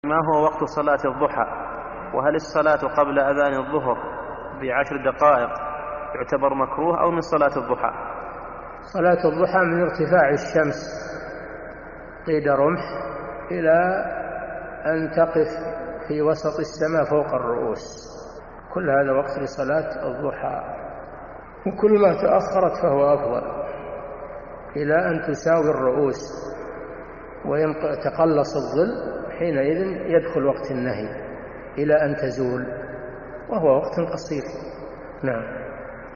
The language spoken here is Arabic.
ما هو وقت صلاة الضحى؟ وهل الصلاة قبل أذان الظهر ب10 دقائق يعتبر مكروه أو من صلاة الضحى؟ صلاة الضحى من ارتفاع الشمس قيد رمح إلى أن تقف في وسط السماء فوق الرؤوس، كل هذا وقت لصلاة الضحى، وكل ما تأخرت فهو أفضل إلى أن تساوي الرؤوس ويتقلص الظل، حينئذ يدخل وقت النهي إلى أن تزول، وهو وقت قصير. نعم.